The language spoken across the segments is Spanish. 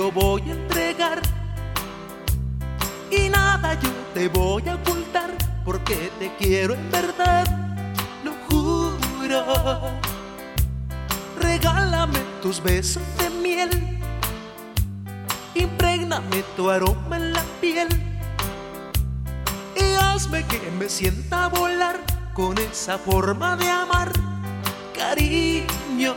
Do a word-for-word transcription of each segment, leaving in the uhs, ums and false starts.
lo voy a entregar y nada yo te voy a ocultar, porque te quiero en verdad, lo juro. Regálame tus besos de miel, imprégname tu aroma en la piel y hazme que me sienta volar con esa forma de amar, cariño.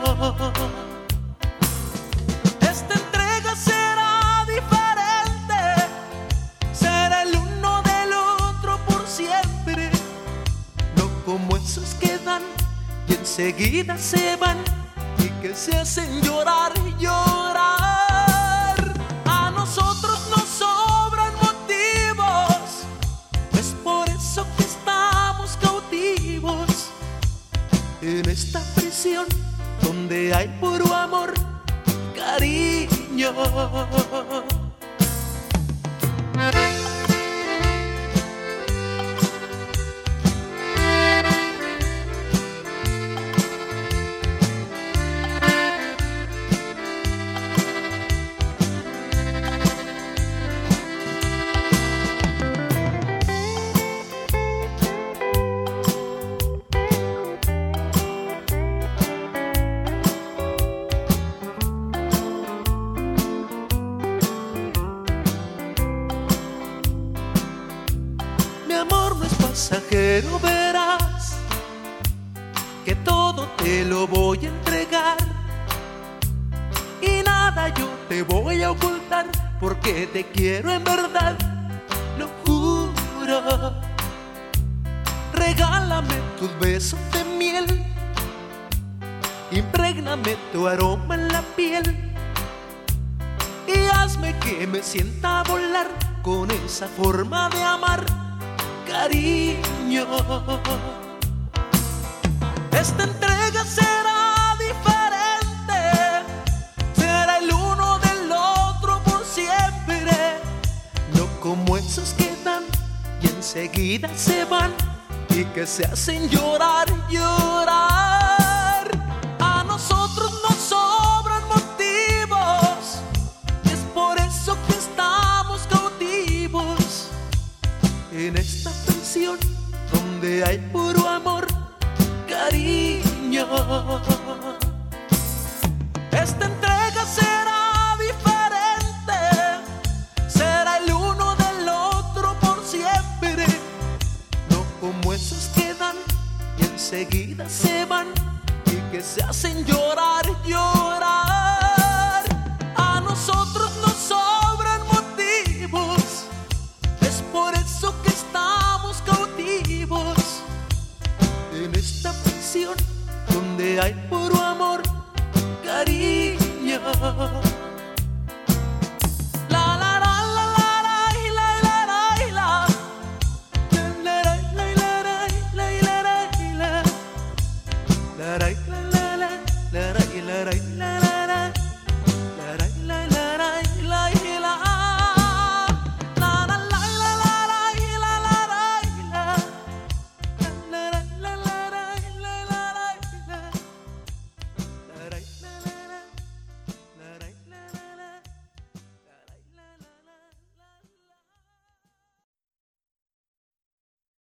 Esta entrega será diferente, será el uno del otro por siempre, no como esos que dan y enseguida se van y que se hacen llorar y llorar. A nosotros nos sobran motivos, es por eso que estamos cautivos en esta prisión donde hay puro amor, cariño. Mi amor no es pasajero, verás que todo te lo voy a entregar y nada yo te voy a ocultar, porque te quiero en verdad, lo juro. Regálame tus besos de miel, imprégname tu aroma en la piel y hazme que me sienta volar con esa forma de amar, cariño. Esta entrega será diferente, será el uno del otro por siempre, no como esos que dan y enseguida se van y que se hacen llorar, llorar. A nosotros nos sobran motivos, es por eso que estamos cautivos en esta prisión donde hay puro amor, cariño. Esta entrega será diferente, será el uno del otro por siempre, no como esos que dan y enseguida se van y que se hacen llorar, llorar. A nosotros nos sobran motivos, es por eso que estamos cautivos en esta prisión donde hay puro amor, cariño. La la la la la la la la la la la la la la la la la la.